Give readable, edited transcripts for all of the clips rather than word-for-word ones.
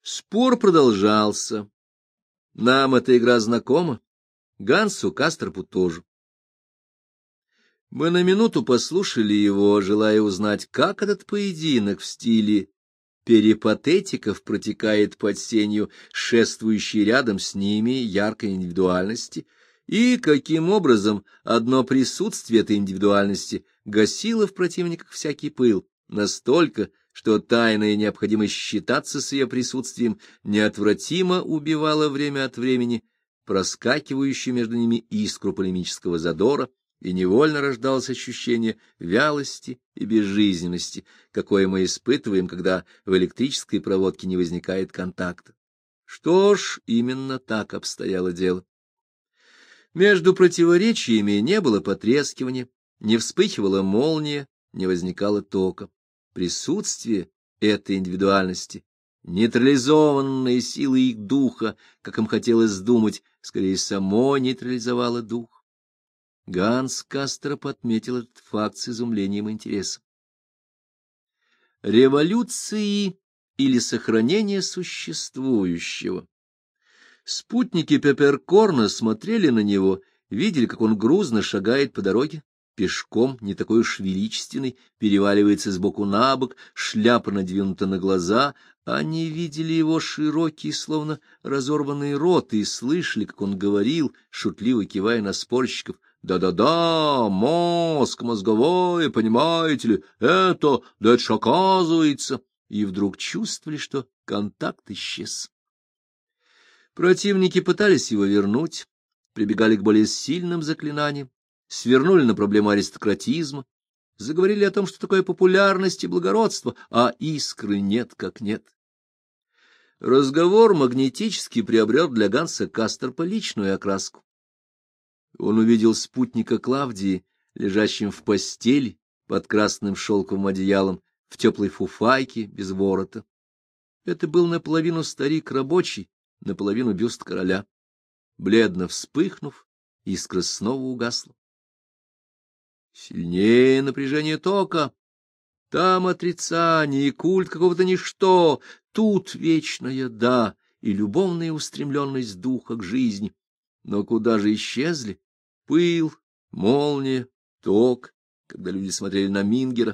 Спор продолжался. Нам эта игра знакома, Гансу Касторпу тоже. Мы на минуту послушали его, желая узнать, как этот поединок в стиле перипатетиков протекает под сенью шествующей рядом с ними яркой индивидуальности, и каким образом одно присутствие этой индивидуальности гасило в противниках всякий пыл, настолько, что тайная необходимость считаться с ее присутствием неотвратимо убивала время от времени проскакивающую между ними искру полемического задора, и невольно рождалось ощущение вялости и безжизненности, какое мы испытываем, когда в электрической проводке не возникает контакта. Что ж, именно так обстояло дело. Между противоречиями не было потрескивания, не вспыхивала молния, не возникало тока. Присутствие этой индивидуальности, нейтрализованной силой их духа, как им хотелось думать, скорее само нейтрализовало дух. Ганс Касторп отметил этот факт с изумлением и интересом. Революции или сохранение существующего. Спутники Пепперкорна смотрели на него, видели, как он грузно шагает по дороге, пешком, не такой уж величественный, переваливается сбоку на бок, шляпа надвинута на глаза. Они видели его широкий, словно разорванный рот, и слышали, как он говорил, шутливо кивая на спорщиков: «Да-да-да, мозг, мозговое, понимаете ли, это ж оказывается», и вдруг чувствовали, что контакт исчез. Противники пытались его вернуть, прибегали к более сильным заклинаниям, свернули на проблему аристократизма, заговорили о том, что такое популярность и благородство, а искры нет как нет. Разговор магнетически приобрел для Ганса Касторпа личную окраску. Он увидел спутника Клавдии, лежащим в постели под красным шелковым одеялом, в теплой фуфайке, без ворота. Это был наполовину старик рабочий, наполовину бюст короля. Бледно вспыхнув, искра снова угасла. Сильнее напряжение тока. Там отрицание и культ какого-то ничто, тут вечная «да» и любовная устремленность духа к жизни. Но куда же исчезли пыл, молния, ток, когда люди смотрели на Мингера?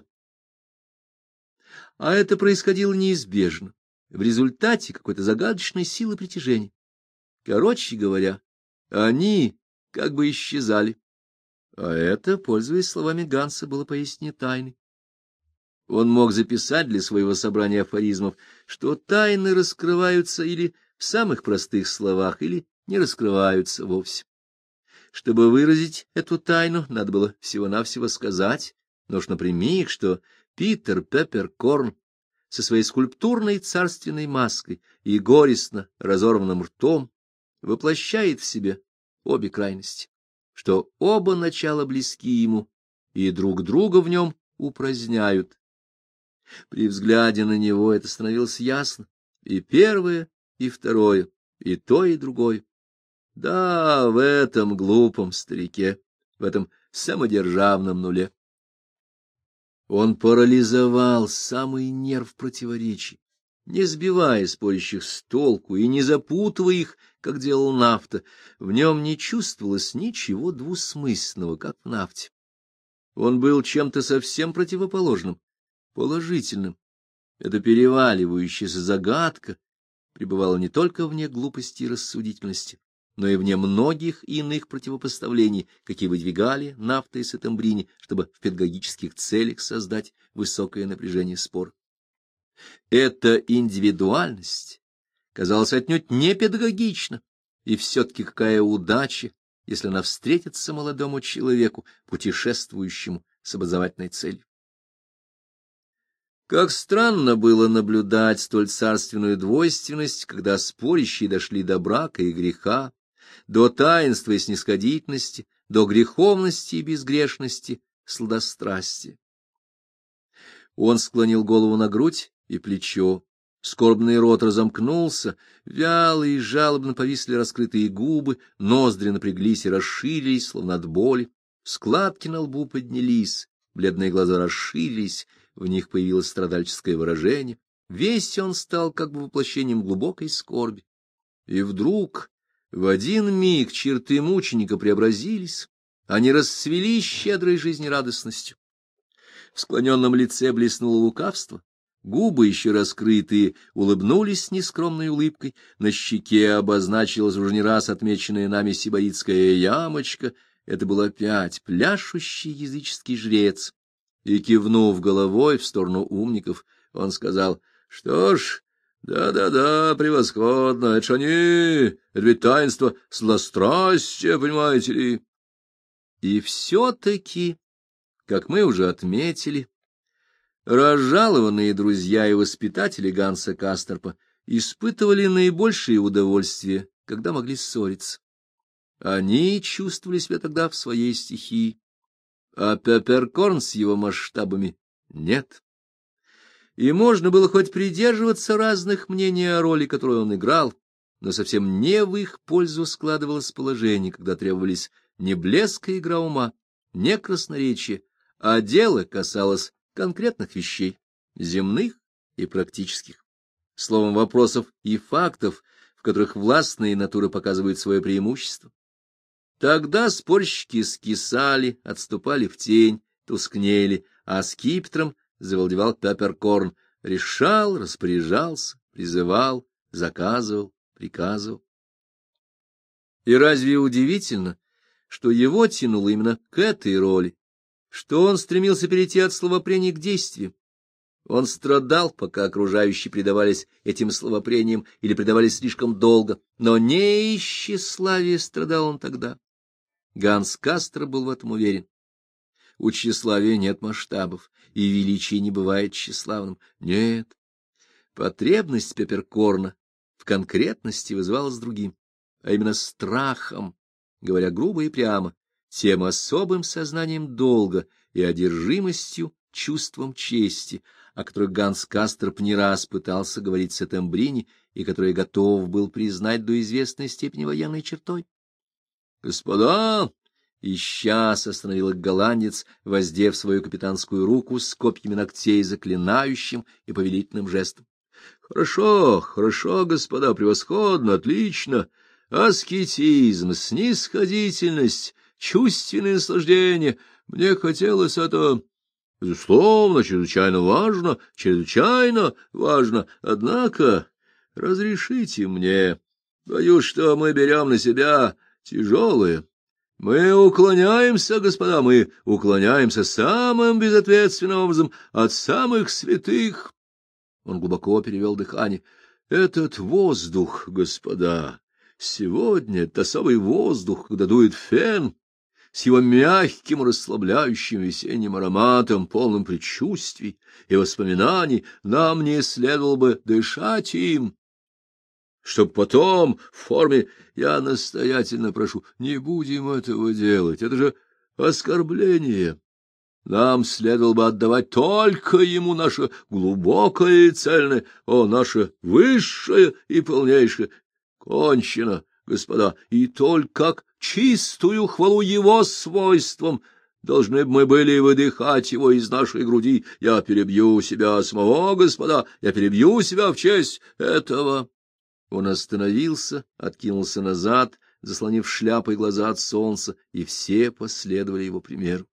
А это происходило неизбежно, в результате какой-то загадочной силы притяжения. Короче говоря, они как бы исчезали. А это, пользуясь словами Ганса, было поистине тайной. Он мог записать для своего собрания афоризмов, что тайны раскрываются или в самых простых словах, или не раскрываются вовсе. Чтобы выразить эту тайну, надо было всего-навсего сказать, но уж напрямик, что Питер Пепперкорн со своей скульптурной царственной маской и горестно разорванным ртом воплощает в себе обе крайности, что оба начала близки ему и друг друга в нем упраздняют. При взгляде на него это становилось ясно, и первое, и второе, и то, и другое. Да, в этом глупом старике, в этом самодержавном нуле. Он парализовал самый нерв противоречий, не сбивая спорящих с толку и не запутывая их, как делал Нафта. В нем не чувствовалось ничего двусмысленного, как в Нафте. Он был чем-то совсем противоположным, положительным. Эта переваливающаяся загадка пребывала не только вне глупости и рассудительности, но и вне многих иных противопоставлений, какие выдвигали Нафта и Сеттембрини, чтобы в педагогических целях создать высокое напряжение спора. Эта индивидуальность казалась отнюдь не педагогична, и все-таки какая удача, если она встретится молодому человеку, путешествующему с образовательной целью. Как странно было наблюдать столь царственную двойственность, когда спорящие дошли до брака и греха, до таинства и снисходительности, до греховности и безгрешности, сладострастия. Он склонил голову на грудь и плечо, скорбный рот разомкнулся, вяло и жалобно повисли раскрытые губы, ноздри напряглись и расширились, словно от боли, складки на лбу поднялись, бледные глаза расширились, в них появилось страдальческое выражение, Весь он стал как бы воплощением глубокой скорби. И вдруг в один миг черты мученика преобразились, они расцвели щедрой жизнерадостностью. В склоненном лице блеснуло лукавство, губы, еще раскрытые, улыбнулись с нескромной улыбкой, на щеке обозначилась уже не раз отмеченная нами сибаритская ямочка. Это был опять пляшущий языческий жрец. И, кивнув головой в сторону умников, он сказал: — Что ж, да-да-да, превосходно, это ж они, это ведь таинство сладострастия, понимаете ли. И все-таки, как мы уже отметили, разжалованные друзья и воспитатели Ганса Касторпа испытывали наибольшее удовольствие, когда могли ссориться. Они чувствовали себя тогда в своей стихии, а Пепперкорн с его масштабами нет. И можно было хоть придерживаться разных мнений о роли, которую он играл, но совсем не в их пользу складывалось положение, когда требовались не блеск и игра ума, не красноречие, а дело касалось конкретных вещей, земных и практических, словом, вопросов и фактов, в которых властные натуры показывают свое преимущество. Тогда спорщики скисали, отступали в тень, тускнели, а скипетром завладевал Пепперкорн, решал, распоряжался, призывал, заказывал, приказывал. И разве удивительно, что его тянуло именно к этой роли, что он стремился перейти от словопрений к действию? Он страдал, пока окружающие предавались этим словопрениям или предавались слишком долго, но не из тщеславия страдал он тогда. Ганс Кастер был в этом уверен. У тщеславия нет масштабов, и величие не бывает тщеславным. Нет. Потребность Пепперкорна в конкретности вызывалась другим, а именно страхом, говоря грубо и прямо, тем особым сознанием долга и одержимостью чувством чести, о которых Ганс Касторп не раз пытался говорить с Сеттембрини и который готов был признать до известной степени военной чертой. — Господа! — и сейчас остановил их голландец, воздев свою капитанскую руку с копьями ногтей заклинающим и повелительным жестом. — Хорошо, хорошо, господа, превосходно, отлично. Аскетизм, снисходительность, чувственное наслаждение. Мне хотелось это... Безусловно, чрезвычайно важно. Однако, разрешите мне, боюсь, что мы берем на себя тяжелое. Мы уклоняемся, господа, мы уклоняемся самым безответственным образом от самых святых. Он глубоко перевел дыхание. Этот воздух, господа, сегодня это особый воздух, когда дует фен, с его мягким расслабляющим весенним ароматом, полным предчувствий и воспоминаний, нам не следовало бы дышать им, чтоб потом в форме «я настоятельно прошу, не будем этого делать, это же оскорбление». Нам следовало бы отдавать только ему наше глубокое и цельное, наше высшее и полнейшее. Кончено, господа, и только как чистую хвалу его свойствам должны бы мы были выдыхать его из нашей груди. Я перебью себя самого, господа, я перебью себя в честь этого. Он остановился, откинулся назад, заслонив шляпой глаза от солнца, и все последовали его примеру.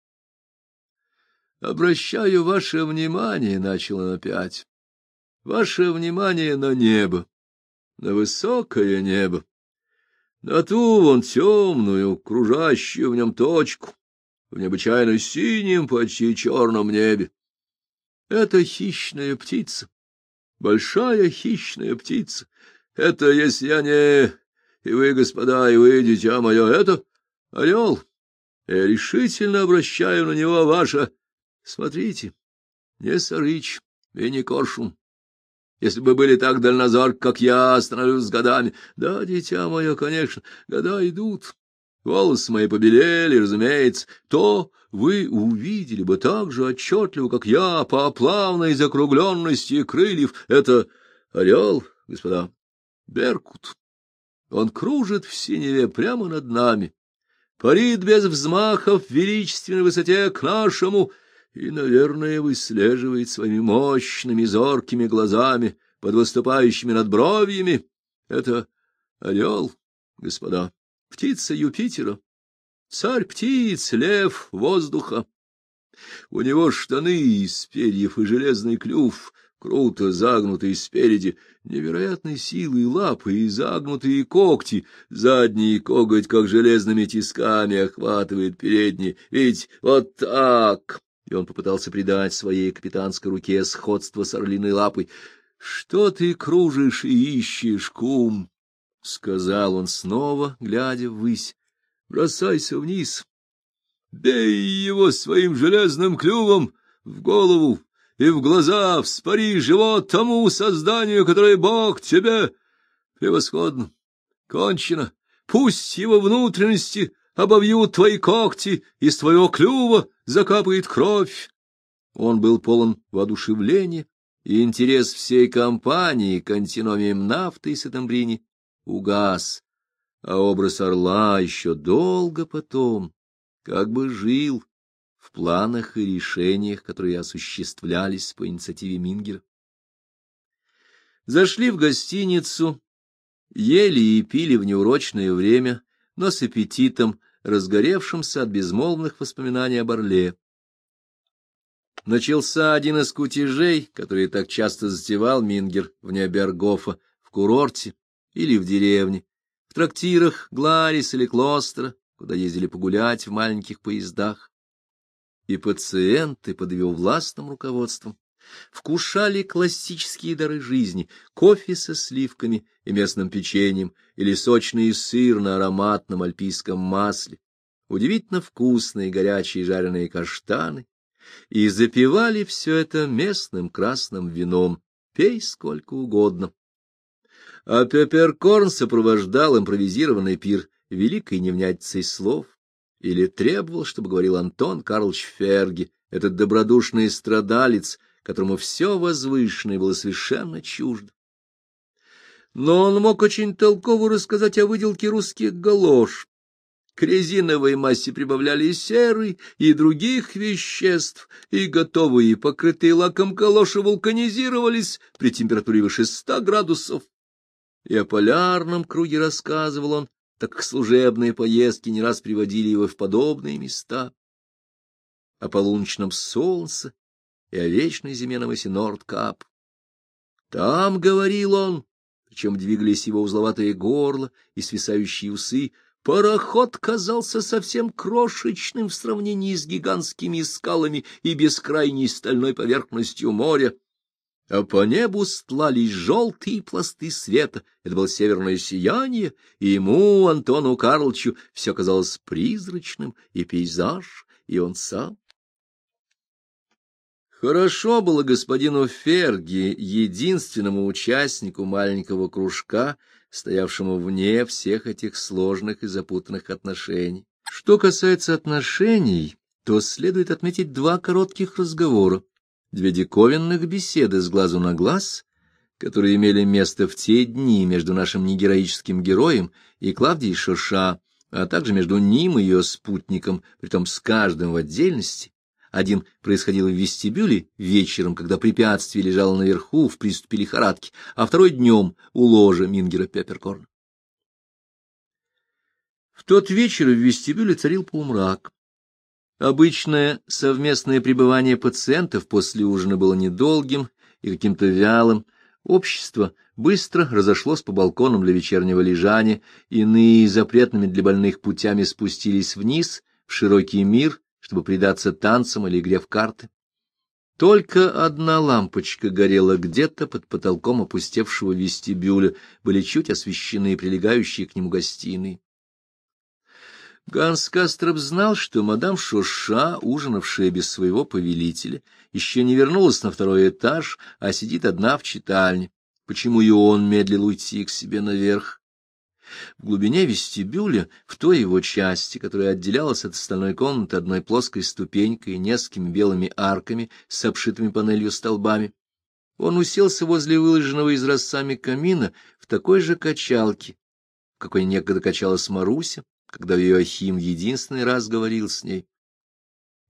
«Обращаю ваше внимание», — начал он опять, — «ваше внимание на небо, на высокое небо, на ту вон темную, кружащую в нем точку, в необычайно синем, почти черном небе. Это хищная птица, большая хищная птица. Это, если я не... И вы, господа, и вы, дитя мое, это орел. Я решительно обращаю на него ваше... Смотрите, не сарыч и не коршун. Если бы были так дальнозорки, как я, становлюсь с годами. Да, дитя мое, конечно, года идут. Волосы мои побелели, разумеется, то вы увидели бы так же отчетливо, как я, по плавной закругленности крыльев. Это орел, господа, беркут. Он кружит в синеве прямо над нами, парит без взмахов в величественной высоте к нашему... и, наверное, выслеживает своими мощными зоркими глазами под выступающими надбровьями. Это орел, господа, птица Юпитера, царь птиц, лев воздуха. У него штаны из перьев и железный клюв, круто загнутые спереди, невероятной силы лапы и загнутые когти, задний коготь, как железными тисками, охватывает передний, ведь вот так. И он попытался придать своей капитанской руке сходство с орлиной лапой. — Что ты кружишь и ищешь, кум? — сказал он снова, глядя ввысь. — Бросайся вниз. Бей его своим железным клювом в голову и в глаза, вспори живот тому созданию, которое Бог тебе. Превосходно, кончено. Пусть его внутренности обовьют твои когти, из твоего клюва закапает кровь. Он был полон воодушевления, и интерес всей компании к антиномиям нафты и сатамбрини угас, а образ орла еще долго потом как бы жил в планах и решениях, которые осуществлялись по инициативе Мингера. Зашли в гостиницу, ели и пили в неурочное время, но с аппетитом, разгоревшимся от безмолвных воспоминаний об орле. Начался один из кутежей, которые так часто затевал Мингер вне Бергофа, в курорте или в деревне, в трактирах Гларис или Клостера, куда ездили погулять в маленьких поездах. И пациенты под его властным руководством вкушали классические дары жизни, кофе со сливками и местным печеньем или сочный сыр на ароматном альпийском масле, удивительно вкусные горячие жареные каштаны, и запивали все это местным красным вином, пей сколько угодно. А Пепперкорн сопровождал импровизированный пир великой невнятицей слов или требовал, чтобы говорил Антон Карлович Ферги, этот добродушный страдалец, которому все возвышенное было совершенно чуждо. Но он мог очень толково рассказать о выделке русских галош. К резиновой массе прибавляли серы и других веществ, и готовые, покрытые лаком галоши вулканизировались при температуре выше 100 градусов. И о полярном круге рассказывал он, так как служебные поездки не раз приводили его в подобные места. О полуночном солнце и о вечной зиме на мысе Нордкап. Там, говорил он, причем двигались его узловатое горло и свисающие усы, пароход казался совсем крошечным в сравнении с гигантскими скалами и бескрайней стальной поверхностью моря. А по небу стлались желтые пласты света. Это было северное сияние, и ему, Антону Карловичу, все казалось призрачным, и пейзаж, и он сам. Хорошо было господину Ферги, единственному участнику маленького кружка, стоявшему вне всех этих сложных и запутанных отношений. Что касается отношений, то следует отметить два коротких разговора. Две диковинных беседы с глазу на глаз, которые имели место в те дни между нашим негероическим героем и Клавдией Шоша, а также между ним и ее спутником, притом с каждым в отдельности. Один происходил в вестибюле вечером, когда препятствие лежало наверху в приступе лихорадки, а второй днем у ложа Мингера Пепперкорна. В тот вечер в вестибюле царил полумрак. Обычное совместное пребывание пациентов после ужина было недолгим и каким-то вялым. Общество быстро разошлось по балконам для вечернего лежания, иные запретными для больных путями спустились вниз в широкий мир, чтобы предаться танцам или игре в карты. Только одна лампочка горела где-то под потолком опустевшего вестибюля, были чуть освещены прилегающие к нему гостиные. Ганс Кастроп знал, что мадам Шоша, ужинавшая без своего повелителя, еще не вернулась на второй этаж, а сидит одна в читальне. Почему и он медлил уйти к себе наверх? В глубине вестибюля, в той его части, которая отделялась от остальной комнаты одной плоской ступенькой и несколькими белыми арками с обшитыми панелью столбами, он уселся возле выложенного изразцами камина в такой же качалке, в какой некогда качалась Маруся, когда Иоахим единственный раз говорил с ней.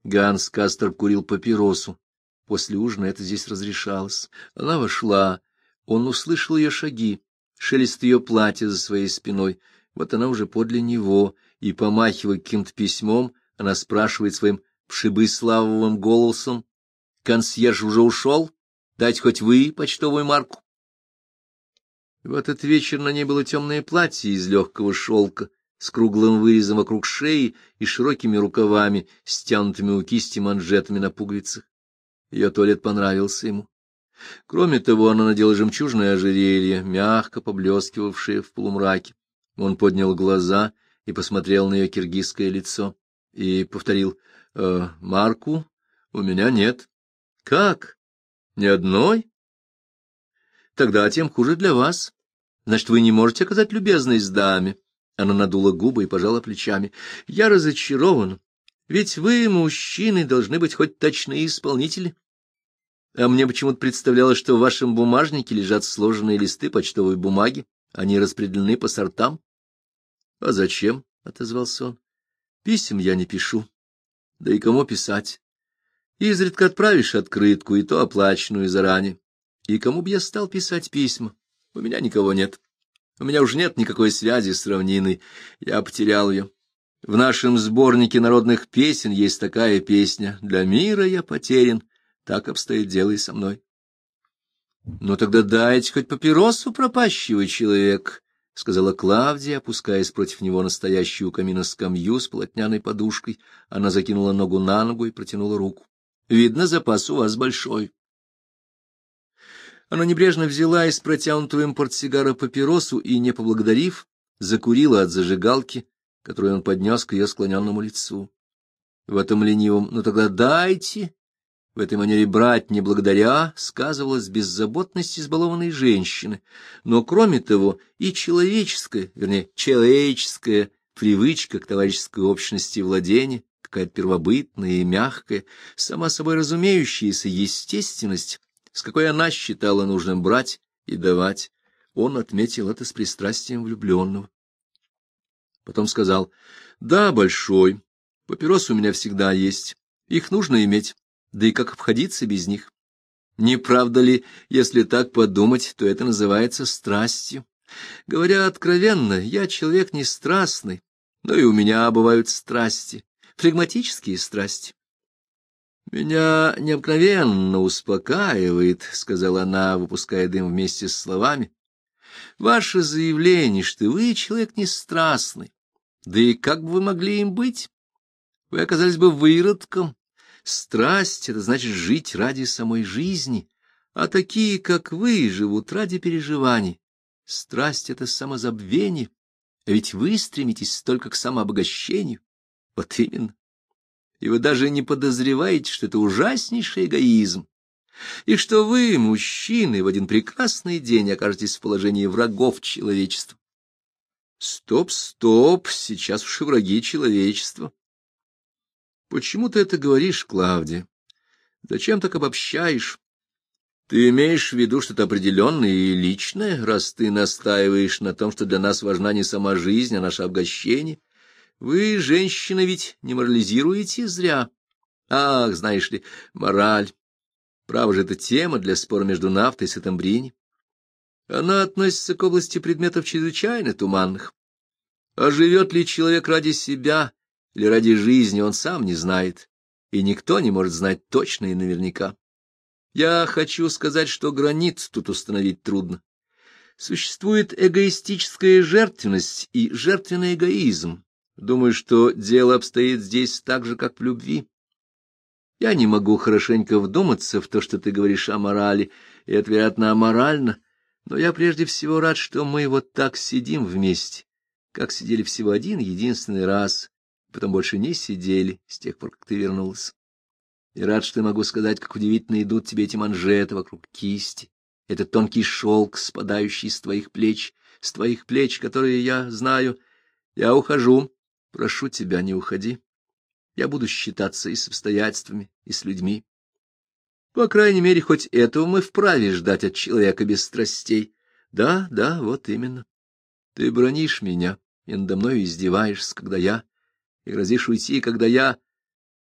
Ганс Касторп курил папиросу. После ужина это здесь разрешалось. Она вошла. Он услышал ее шаги, шелест ее платья за своей спиной. Вот она уже подле него, и, помахивая каким-то письмом, она спрашивает своим пшебыславовым голосом: «Консьерж уже ушел? Дать хоть вы почтовую марку?» В этот вечер на ней было темное платье из легкого шелка, с круглым вырезом вокруг шеи и широкими рукавами, стянутыми у кисти манжетами на пуговицах. Ее туалет понравился ему. Кроме того, она надела жемчужное ожерелье, мягко поблескивавшее в полумраке. Он поднял глаза и посмотрел на ее киргизское лицо и повторил: «Марку у меня нет». «Как? Ни одной? Тогда тем хуже для вас. Значит, вы не можете оказать любезность даме». Она надула губы и пожала плечами. «Я разочарован, ведь вы, мужчины, должны быть хоть точные исполнители. А мне почему-то представлялось, что в вашем бумажнике лежат сложенные листы почтовой бумаги, они распределены по сортам». «А зачем?» — отозвался он. «Писем я не пишу. Да и кому писать? Изредка отправишь открытку, и то оплаченную заранее. И кому бы я стал писать письма? У меня никого нет. У меня уже нет никакой связи с равниной. Я потерял ее. В нашем сборнике народных песен есть такая песня: «Для мира я потерян, так обстоит дело и со мной». «Ну тогда дайте хоть папиросу, пропащий человек», — сказала Клавдия, опускаясь против него настоящую у камина скамью с полотняной подушкой. Она закинула ногу на ногу и протянула руку. «Видно, запас у вас большой». Она небрежно взяла из протянутого им портсигара папиросу и, не поблагодарив, закурила от зажигалки, которую он поднес к ее склоненному лицу. В этом ленивом «ну тогда дайте», в этой манере брать не благодаря, сказывалась беззаботность избалованной женщины, но, кроме того, и человеческая, вернее, человеческая привычка к товарищеской общности владения, какая-то первобытная и мягкая, сама собой разумеющаяся естественность, с какой она считала нужным брать и давать. Он отметил это с пристрастием влюбленного. Потом сказал: «Да, большой, папирос у меня всегда есть, их нужно иметь, да и как обходиться без них? Не правда ли, если так подумать, то это называется страстью? Говоря откровенно, я человек не страстный, но и у меня бывают страсти, флегматические страсти». «Меня необыкновенно успокаивает, — сказала она, выпуская дым вместе с словами, — ваше заявление, что вы человек не страстный. Да и как бы вы могли им быть? Вы оказались бы выродком. Страсть — это значит жить ради самой жизни, а такие, как вы, живут ради переживаний. Страсть — это самозабвение, а ведь вы стремитесь только к самообогащению. Вот именно. И вы даже не подозреваете, что это ужаснейший эгоизм, и что вы, мужчины, в один прекрасный день окажетесь в положении врагов человечества. Стоп, стоп, сейчас уж и враги человечества. Почему ты это говоришь, Клавдия? Зачем так обобщаешь? Ты имеешь в виду что-то определенное и личное, раз ты настаиваешь на том, что для нас важна не сама жизнь, а наше обогащение? Вы, женщины, ведь не морализируете зря. Ах, знаешь ли, мораль. Право же, это тема для спора между Нафтой и Сеттембрини. Она относится к области предметов чрезвычайно туманных. А живет ли человек ради себя или ради жизни, он сам не знает, и никто не может знать точно и наверняка. Я хочу сказать, что границ тут установить трудно. Существует эгоистическая жертвенность и жертвенный эгоизм. Думаю, что дело обстоит здесь так же, как в любви. Я не могу хорошенько вдуматься в то, что ты говоришь о морали, и это, вероятно, аморально, но я прежде всего рад, что мы вот так сидим вместе, как сидели всего один единственный раз, потом больше не сидели с тех пор, как ты вернулась. И рад, что я могу сказать, как удивительно идут тебе эти манжеты вокруг кисти, этот тонкий шелк, спадающий с твоих плеч, которые я знаю. Я ухожу. Прошу тебя, не уходи. Я буду считаться и с обстоятельствами, и с людьми. По крайней мере, хоть этого мы вправе ждать от человека без страстей. Да, да, вот именно. Ты бранишь меня и надо мной издеваешься, и грозишь уйти, когда я...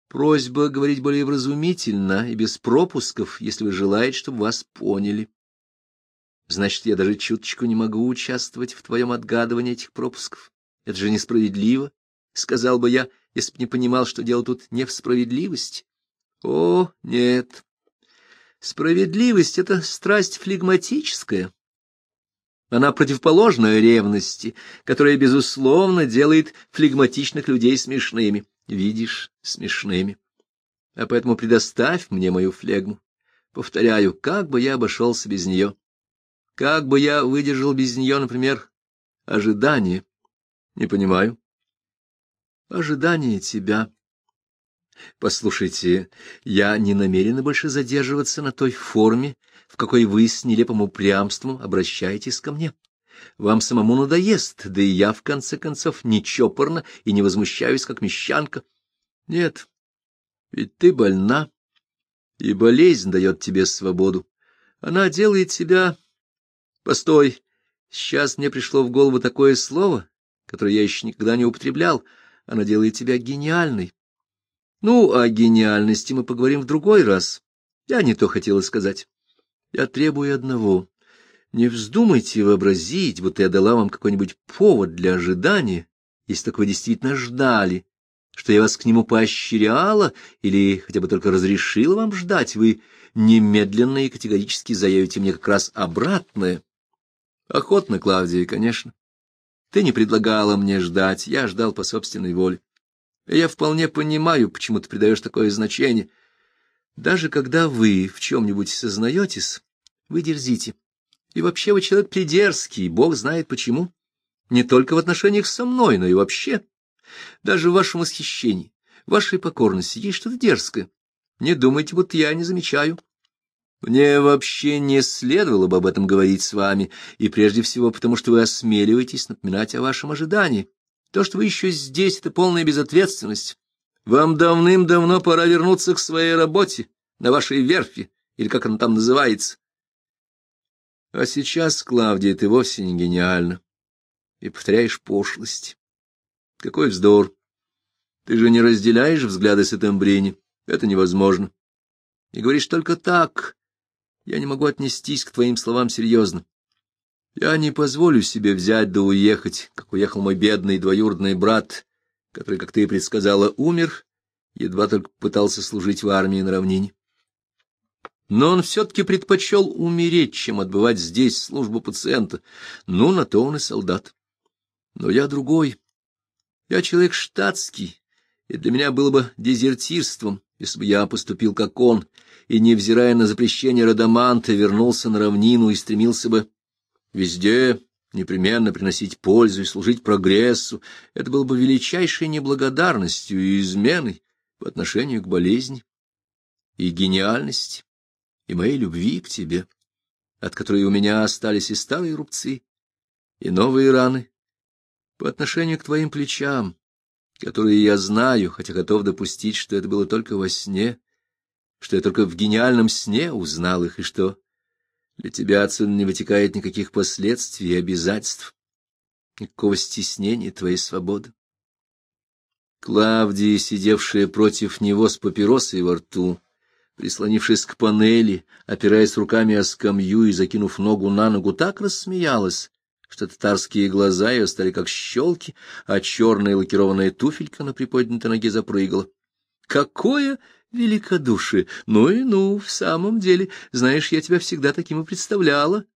Просьба говорить более вразумительно и без пропусков, если вы желаете, чтобы вас поняли. Значит, я даже чуточку не могу участвовать в твоем отгадывании этих пропусков. Это же несправедливо, сказал бы я, если б не понимал, что дело тут не в справедливости. О, нет. Справедливость — это страсть флегматическая. Она противоположна ревности, которая, безусловно, делает флегматичных людей смешными. Видишь, смешными. А поэтому предоставь мне мою флегму. Повторяю, как бы я обошелся без нее? Как бы я выдержал без нее, например, ожидание? Не понимаю. Ожидание тебя. Послушайте, я не намерена больше задерживаться на той форме, в какой вы с нелепым упрямством обращаетесь ко мне. Вам самому надоест, да и я, в конце концов, не чопорна и не возмущаюсь, как мещанка. Нет, ведь ты больна, и болезнь дает тебе свободу. Она делает тебя... Постой, сейчас мне пришло в голову такое слово, которое я еще никогда не употреблял. Она делает тебя гениальной. Ну, о гениальности мы поговорим в другой раз. Я не то хотела сказать. Я требую одного. Не вздумайте вообразить, будто я дала вам какой-нибудь повод для ожидания, если только вы действительно ждали, что я вас к нему поощряла или хотя бы только разрешила вам ждать. Вы немедленно и категорически заявите мне как раз обратное. Охотно, Клавдия, конечно. Ты не предлагала мне ждать, я ждал по собственной воле. И я вполне понимаю, почему ты придаешь такое значение. Даже когда вы в чем-нибудь сознаетесь, вы дерзите. И вообще вы человек придерзкий, Бог знает почему. Не только в отношениях со мной, но и вообще. Даже в вашем восхищении, в вашей покорности есть что-то дерзкое. Не думайте, будто я не замечаю. Мне вообще не следовало бы об этом говорить с вами, и прежде всего потому, что вы осмеливаетесь напоминать о вашем ожидании. То, что вы еще здесь, — это полная безответственность. Вам давным-давно пора вернуться к своей работе, на вашей верфи, или как она там называется. А сейчас, Клавдия, ты вовсе не гениальна, и повторяешь пошлость. Какой вздор! Ты же не разделяешь взгляды Сеттембрини. Это невозможно. И говоришь только так. Я не могу отнестись к твоим словам серьезно. Я не позволю себе взять да уехать, как уехал мой бедный двоюродный брат, который, как ты и предсказала, умер, едва только пытался служить в армии на равнине. Но он все-таки предпочел умереть, чем отбывать здесь службу пациента. Ну, на то он и солдат. Но я другой. Я человек штатский, и для меня было бы дезертирством, если бы я поступил как он, и, невзирая на запрещение Радаманта, вернулся на равнину и стремился бы везде непременно приносить пользу и служить прогрессу. Это было бы величайшей неблагодарностью и изменой по отношению к болезни и гениальности, и моей любви к тебе, от которой у меня остались и старые рубцы, и новые раны, по отношению к твоим плечам, которые я знаю, хотя готов допустить, что это было только во сне, что я только в гениальном сне узнал их, и что для тебя отсюда не вытекает никаких последствий и обязательств, никакого стеснения твоей свободы. Клавдия, сидевшая против него с папиросой во рту, прислонившись к панели, опираясь руками о скамью и закинув ногу на ногу, так рассмеялась, что татарские глаза ее стали как щелки, а черная лакированная туфелька на приподнятой ноге запрыгала. Какое великодушие! Ну и ну, в самом деле, знаешь, я тебя всегда таким и представляла.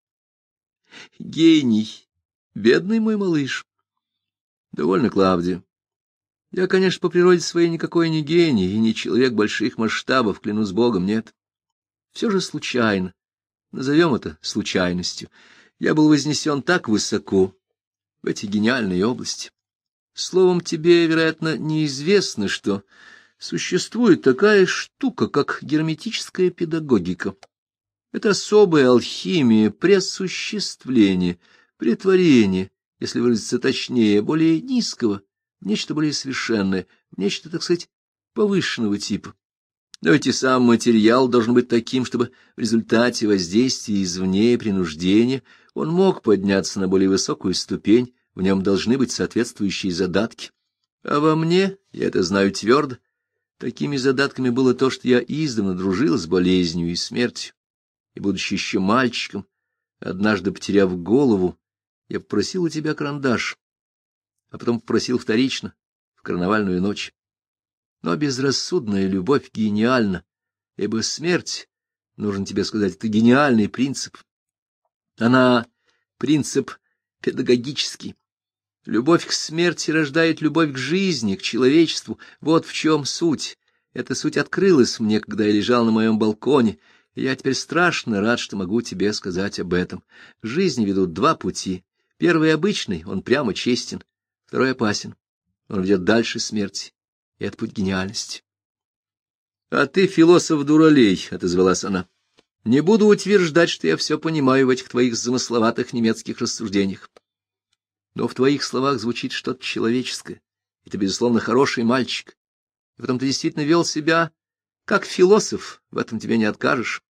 Гений, бедный мой малыш. Довольно, Клавдия. Я, конечно, по природе своей никакой не гений и не человек больших масштабов, клянусь Богом, нет. Все же случайно. Назовем это случайностью. Я был вознесен так высоко, в эти гениальные области. Словом, тебе, вероятно, неизвестно, что существует такая штука, как герметическая педагогика. Это особая алхимия пресуществления, претворения, если выразиться точнее, более низкого, в нечто более совершенное, в нечто, так сказать, повышенного типа. Но ведь и сам материал должен быть таким, чтобы в результате воздействия извне и принуждения он мог подняться на более высокую ступень, в нем должны быть соответствующие задатки. А во мне, я это знаю твердо, Такими задатками было то, что я издавна дружил с болезнью и смертью, и, будучи еще мальчиком, однажды потеряв голову, я попросил у тебя карандаш, а потом попросил вторично, в карнавальную ночь. Но безрассудная любовь гениальна, ибо смерть, нужно тебе сказать, это гениальный принцип. Она принцип педагогический. Любовь к смерти рождает любовь к жизни, к человечеству. Вот в чем суть. Эта суть открылась мне, когда я лежал на моем балконе, и я теперь страшно рад, что могу тебе сказать об этом. В жизни ведут два пути. Первый обычный, он прямо честен. Второй опасен. Он ведет дальше смерти. И это путь гениальности. — А ты философ-дуралей, — отозвалась она. — Не буду утверждать, что я все понимаю в этих твоих замысловатых немецких рассуждениях. Но в твоих словах звучит что-то человеческое, и ты, безусловно, хороший мальчик. И потом ты действительно вел себя как философ, в этом тебе не откажешь.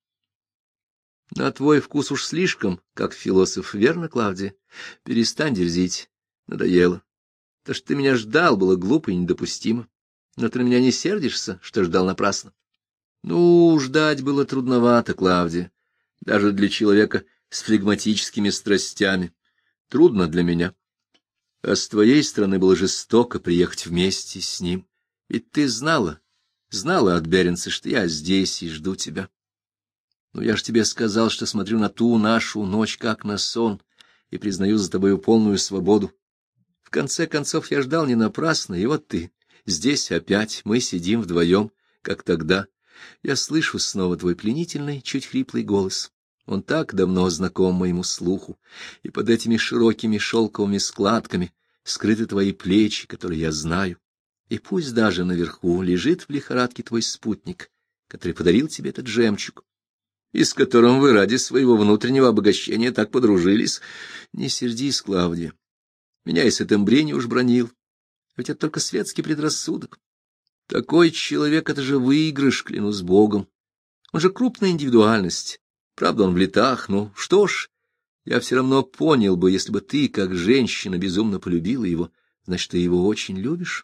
На твой вкус уж слишком, как философ, верно, Клавдия? Перестань дерзить, надоело. То, что ты меня ждал, было глупо и недопустимо. Но ты на меня не сердишься, что ждал напрасно? Ну, ждать было трудновато, Клавдия, даже для человека с флегматическими страстями. Трудно для меня. А с твоей стороны было жестоко приехать вместе с ним. Ведь ты знала от Беренца, что я здесь и жду тебя. Но я ж тебе сказал, что смотрю на ту нашу ночь как на сон и признаю за тобою полную свободу. В конце концов, я ждал не напрасно, и вот ты здесь опять, мы сидим вдвоем, как тогда. Я слышу снова твой пленительный, чуть хриплый голос. Он так давно знаком моему слуху, и под этими широкими шелковыми складками скрыты твои плечи, которые я знаю. И пусть даже наверху лежит в лихорадке твой спутник, который подарил тебе этот жемчуг, и с которым вы ради своего внутреннего обогащения так подружились. Не сердись, Клавдия. Меня и Сеттембри не уж бранил. Ведь это только светский предрассудок. Такой человек — это же выигрыш, клянусь Богом. Он же крупная индивидуальность. Правда, он в летах. Ну, что ж, я все равно понял бы, если бы ты, как женщина, безумно полюбила его, значит, ты его очень любишь.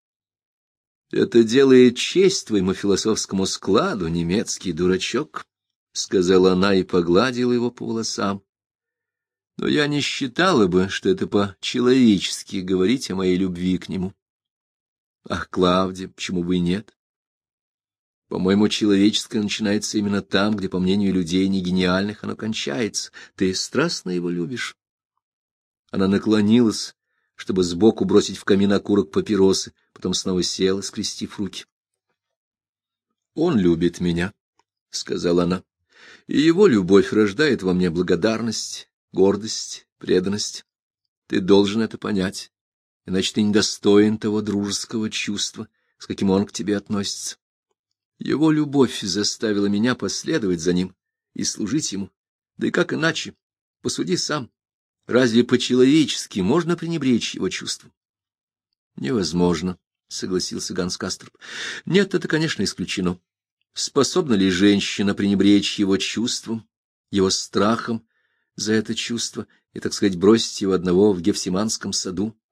Это делает честь твоему философскому складу, немецкий дурачок, — сказала она и погладила его по волосам. Но я не считала бы, что это по-человечески говорить о моей любви к нему. Ах, Клавдия, почему бы и нет? По-моему, человеческое начинается именно там, где, по мнению людей негениальных, оно кончается. Ты страстно его любишь. Она наклонилась, чтобы сбоку бросить в камин окурок папиросы, потом снова села, скрестив руки. — Он любит меня, — сказала она, — и его любовь рождает во мне благодарность, гордость, преданность. Ты должен это понять, иначе ты недостоин того дружеского чувства, с каким он к тебе относится. Его любовь заставила меня последовать за ним и служить ему. Да и как иначе? Посуди сам. Разве по-человечески можно пренебречь его чувством? — Невозможно, — согласился Ганс Касторп. — Нет, это, конечно, исключено. Способна ли женщина пренебречь его чувством, его страхом за это чувство и, так сказать, бросить его одного в Гефсиманском саду?